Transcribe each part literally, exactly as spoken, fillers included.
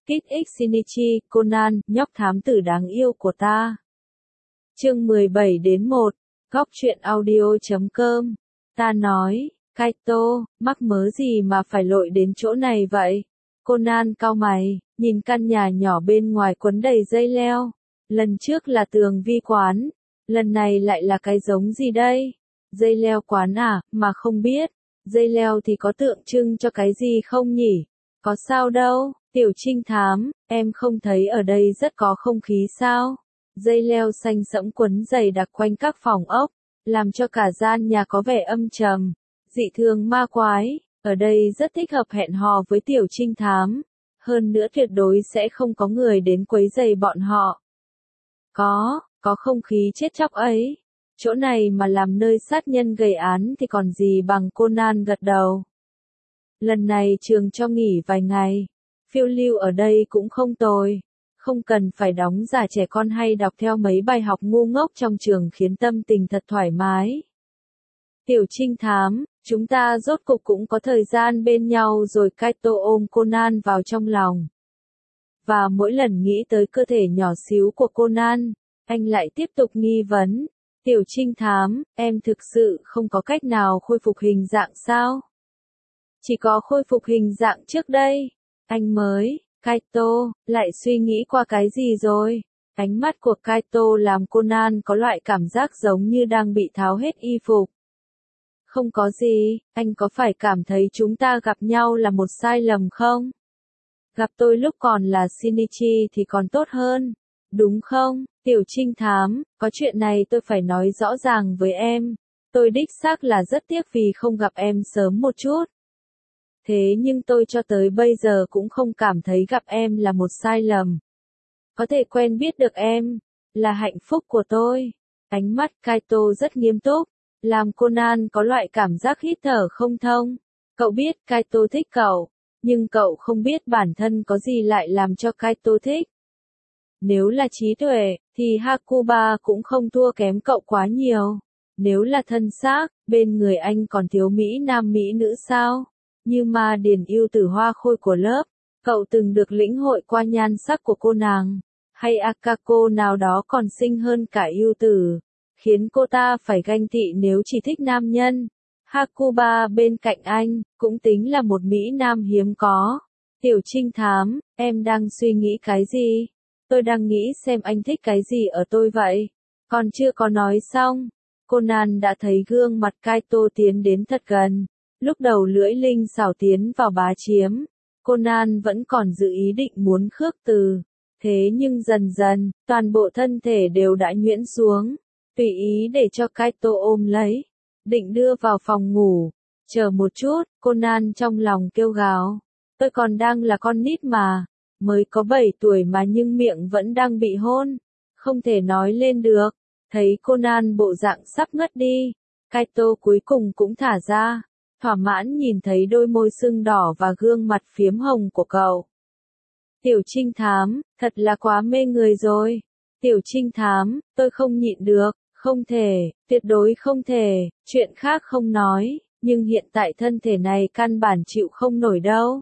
Kit X Shinichi, Conan, nhóc thám tử đáng yêu của ta. Chương mười bảy đến một, góc truyện audio chấm com. Ta nói, Kaito, mắc mớ gì mà phải lội đến chỗ này vậy? Conan cau mày, nhìn căn nhà nhỏ bên ngoài quấn đầy dây leo. Lần trước là tường vi quán, lần này lại là cái giống gì đây? Dây leo quán à, mà không biết. Dây leo thì có tượng trưng cho cái gì không nhỉ? Có sao đâu, tiểu trinh thám, em không thấy ở đây rất có không khí sao? Dây leo xanh sẫm quấn dày đặc quanh các phòng ốc, làm cho cả gian nhà có vẻ âm trầm, dị thường ma quái. Ở đây rất thích hợp hẹn hò với tiểu trinh thám. Hơn nữa tuyệt đối sẽ không có người đến quấy rầy bọn họ. Có, có không khí chết chóc ấy. Chỗ này mà làm nơi sát nhân gây án thì còn gì bằng. Conan gật đầu. Lần này trường cho nghỉ vài ngày. Phiêu lưu ở đây cũng không tồi. Không cần phải đóng giả trẻ con hay đọc theo mấy bài học ngu ngốc trong trường khiến tâm tình thật thoải mái. Tiểu trinh thám, chúng ta rốt cục cũng có thời gian bên nhau rồi. Kaito ôm Conan vào trong lòng. Và mỗi lần nghĩ tới cơ thể nhỏ xíu của Conan, anh lại tiếp tục nghi vấn. Tiểu trinh thám, em thực sự không có cách nào khôi phục hình dạng sao? Chỉ có khôi phục hình dạng trước đây. Anh mới, Kaito, lại suy nghĩ qua cái gì rồi? Ánh mắt của Kaito làm Conan có loại cảm giác giống như đang bị tháo hết y phục. Không có gì, anh có phải cảm thấy chúng ta gặp nhau là một sai lầm không? Gặp tôi lúc còn là Shinichi thì còn tốt hơn, đúng không? Tiểu trinh thám, có chuyện này tôi phải nói rõ ràng với em. Tôi đích xác là rất tiếc vì không gặp em sớm một chút. Thế nhưng tôi cho tới bây giờ cũng không cảm thấy gặp em là một sai lầm. Có thể quen biết được em, là hạnh phúc của tôi. Ánh mắt Kaito rất nghiêm túc, làm Conan có loại cảm giác hít thở không thông. Cậu biết Kaito thích cậu, nhưng cậu không biết bản thân có gì lại làm cho Kaito thích. Nếu là trí tuệ, thì Hakuba cũng không thua kém cậu quá nhiều. Nếu là thân xác, bên người anh còn thiếu mỹ nam mỹ nữ sao? Như Ma Điền yêu tử hoa khôi của lớp, cậu từng được lĩnh hội qua nhan sắc của cô nàng, hay Akako nào đó còn xinh hơn cả yêu tử, khiến cô ta phải ganh tị nếu chỉ thích nam nhân. Hakuba bên cạnh anh, cũng tính là một mỹ nam hiếm có. Tiểu trinh thám, em đang suy nghĩ cái gì? Tôi đang nghĩ xem anh thích cái gì ở tôi vậy. Còn chưa có nói xong, Conan đã thấy gương mặt Kaito tiến đến thật gần. Lúc đầu lưỡi linh xảo tiến vào bá chiếm, Conan vẫn còn dự ý định muốn khước từ. Thế nhưng dần dần, toàn bộ thân thể đều đã nhuyễn xuống, tùy ý để cho Kaito ôm lấy, định đưa vào phòng ngủ. Chờ một chút, Conan trong lòng kêu gào. Tôi còn đang là con nít mà, mới có bảy tuổi mà nhưng miệng vẫn đang bị hôn, không thể nói lên được. Thấy Conan bộ dạng sắp ngất đi, Kaito cuối cùng cũng thả ra. Thỏa mãn nhìn thấy đôi môi sưng đỏ và gương mặt phiếm hồng của cậu. Tiểu trinh thám, thật là quá mê người rồi. Tiểu trinh thám, tôi không nhịn được, không thể, tuyệt đối không thể, chuyện khác không nói, nhưng hiện tại thân thể này căn bản chịu không nổi đâu.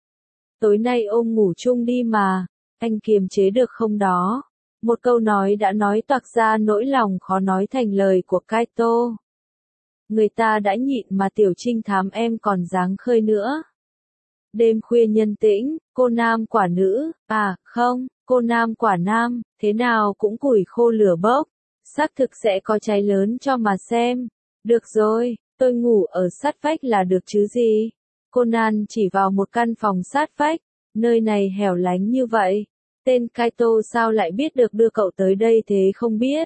Tối nay ôm ngủ chung đi mà, anh kiềm chế được không đó? Một câu nói đã nói toạc ra nỗi lòng khó nói thành lời của Kaito. Người ta đã nhịn mà tiểu trinh thám em còn dáng khơi nữa. Đêm khuya nhân tĩnh, cô nam quả nữ, à, không, cô nam quả nam, thế nào cũng củi khô lửa bốc. Xác thực sẽ có cháy lớn cho mà xem. Được rồi, tôi ngủ ở sát vách là được chứ gì. Conan chỉ vào một căn phòng sát vách, nơi này hẻo lánh như vậy. Tên Kaito sao lại biết được đưa cậu tới đây thế không biết.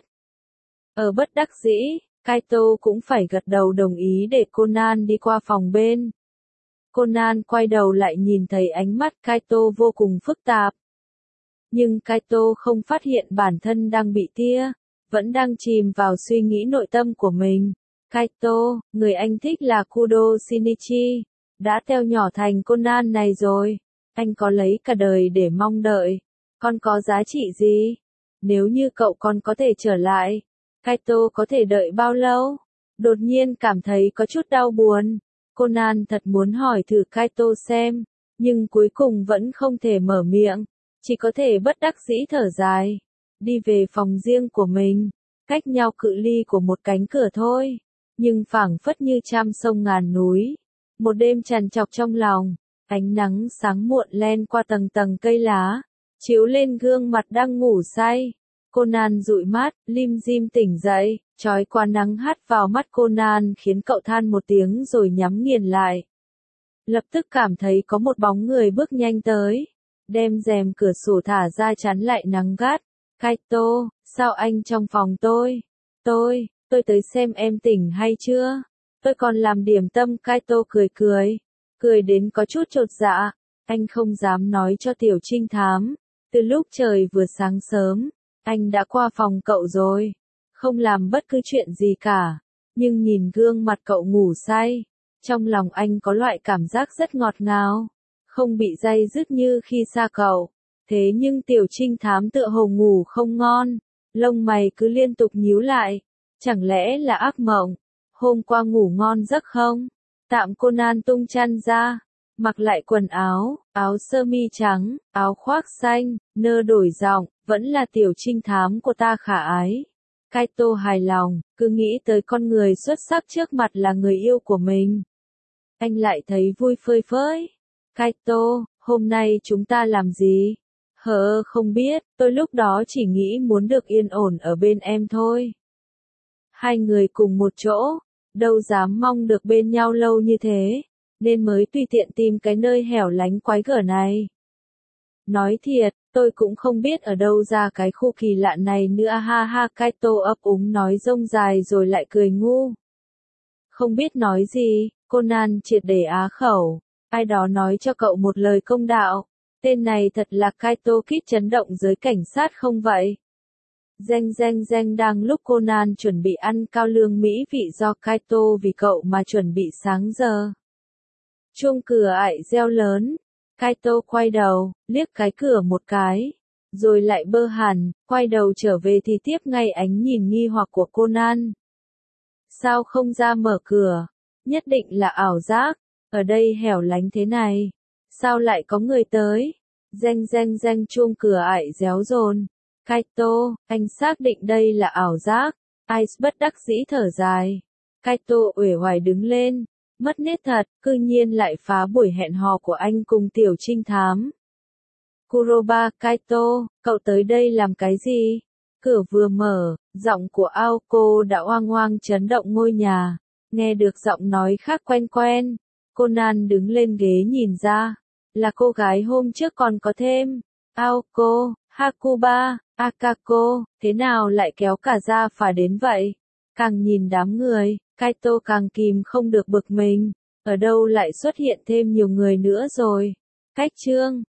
Ở bất đắc dĩ, Kaito cũng phải gật đầu đồng ý để Conan đi qua phòng bên. Conan quay đầu lại nhìn thấy ánh mắt Kaito vô cùng phức tạp. Nhưng Kaito không phát hiện bản thân đang bị tia, vẫn đang chìm vào suy nghĩ nội tâm của mình. Kaito, người anh thích là Kudo Shinichi, đã teo nhỏ thành Conan này rồi. Anh có lấy cả đời để mong đợi. Con có giá trị gì? Nếu như cậu con có thể trở lại, Kaito có thể đợi bao lâu? Đột nhiên cảm thấy có chút đau buồn. Conan thật muốn hỏi thử Kaito xem, nhưng cuối cùng vẫn không thể mở miệng, chỉ có thể bất đắc dĩ thở dài, đi về phòng riêng của mình, cách nhau cự ly của một cánh cửa thôi, nhưng phảng phất như trăm sông ngàn núi. Một đêm trằn trọc trong lòng, ánh nắng sáng muộn len qua tầng tầng cây lá, chiếu lên gương mặt đang ngủ say. Conan dụi mắt, lim dim tỉnh dậy, chói qua nắng hắt vào mắt Conan khiến cậu than một tiếng rồi nhắm nghiền lại. Lập tức cảm thấy có một bóng người bước nhanh tới, đem rèm cửa sổ thả ra chắn lại nắng gắt. Kaito, sao anh trong phòng tôi? Tôi, tôi tới xem em tỉnh hay chưa? Tôi còn làm điểm tâm. Kaito cười cười, cười đến có chút chột dạ. Anh không dám nói cho tiểu trinh thám. Từ lúc trời vừa sáng sớm, anh đã qua phòng cậu rồi, không làm bất cứ chuyện gì cả. Nhưng nhìn gương mặt cậu ngủ say, trong lòng anh có loại cảm giác rất ngọt ngào, không bị day dứt như khi xa cậu. Thế nhưng tiểu trinh thám tựa hồ ngủ không ngon, lông mày cứ liên tục nhíu lại. Chẳng lẽ là ác mộng? Hôm qua ngủ ngon giấc không? Tạm. Conan tung chăn ra, mặc lại quần áo, áo sơ mi trắng, áo khoác xanh, nơ đổi giọng, vẫn là tiểu trinh thám của ta khả ái. Kaito hài lòng, cứ nghĩ tới con người xuất sắc trước mặt là người yêu của mình. Anh lại thấy vui phơi phới. Kaito, hôm nay chúng ta làm gì? Hờ, không biết, tôi lúc đó chỉ nghĩ muốn được yên ổn ở bên em thôi. Hai người cùng một chỗ, đâu dám mong được bên nhau lâu như thế, nên mới tùy tiện tìm cái nơi hẻo lánh quái gở này. Nói thiệt, tôi cũng không biết ở đâu ra cái khu kỳ lạ này nữa. Ha ha. Kaito ấp úng nói rông dài rồi lại cười ngu. Không biết nói gì, Conan triệt để á khẩu. Ai đó nói cho cậu một lời công đạo. Tên này thật là Kaito Kid chấn động giới cảnh sát không vậy? Reng reng reng. Đang lúc Conan chuẩn bị ăn cao lương mỹ vị do Kaito vì cậu mà chuẩn bị sáng giờ. Chuông cửa ại reo lớn. Kaito quay đầu, liếc cái cửa một cái, rồi lại bơ hẳn, quay đầu trở về thì tiếp ngay ánh nhìn nghi hoặc của Conan. Sao không ra mở cửa? Nhất định là ảo giác, ở đây hẻo lánh thế này, sao lại có người tới? Reng reng reng. Chuông cửa ại réo rồn. Kaito, anh xác định đây là ảo giác. Ice bất đắc dĩ thở dài. Kaito uể oải đứng lên. Mất nết thật, cư nhiên lại phá buổi hẹn hò của anh cùng tiểu trinh thám. Kuroba. Kaito, cậu tới đây làm cái gì? Cửa vừa mở, giọng của Aoko đã oang oang chấn động ngôi nhà. Nghe được giọng nói khác quen quen, Conan đứng lên ghế nhìn ra. Là cô gái hôm trước còn có thêm. Aoko, Hakuba, Akako, thế nào lại kéo cả ra phả đến vậy? Càng nhìn đám người, Kaito càng kìm không được bực mình. Ở đâu lại xuất hiện thêm nhiều người nữa rồi? Cách chương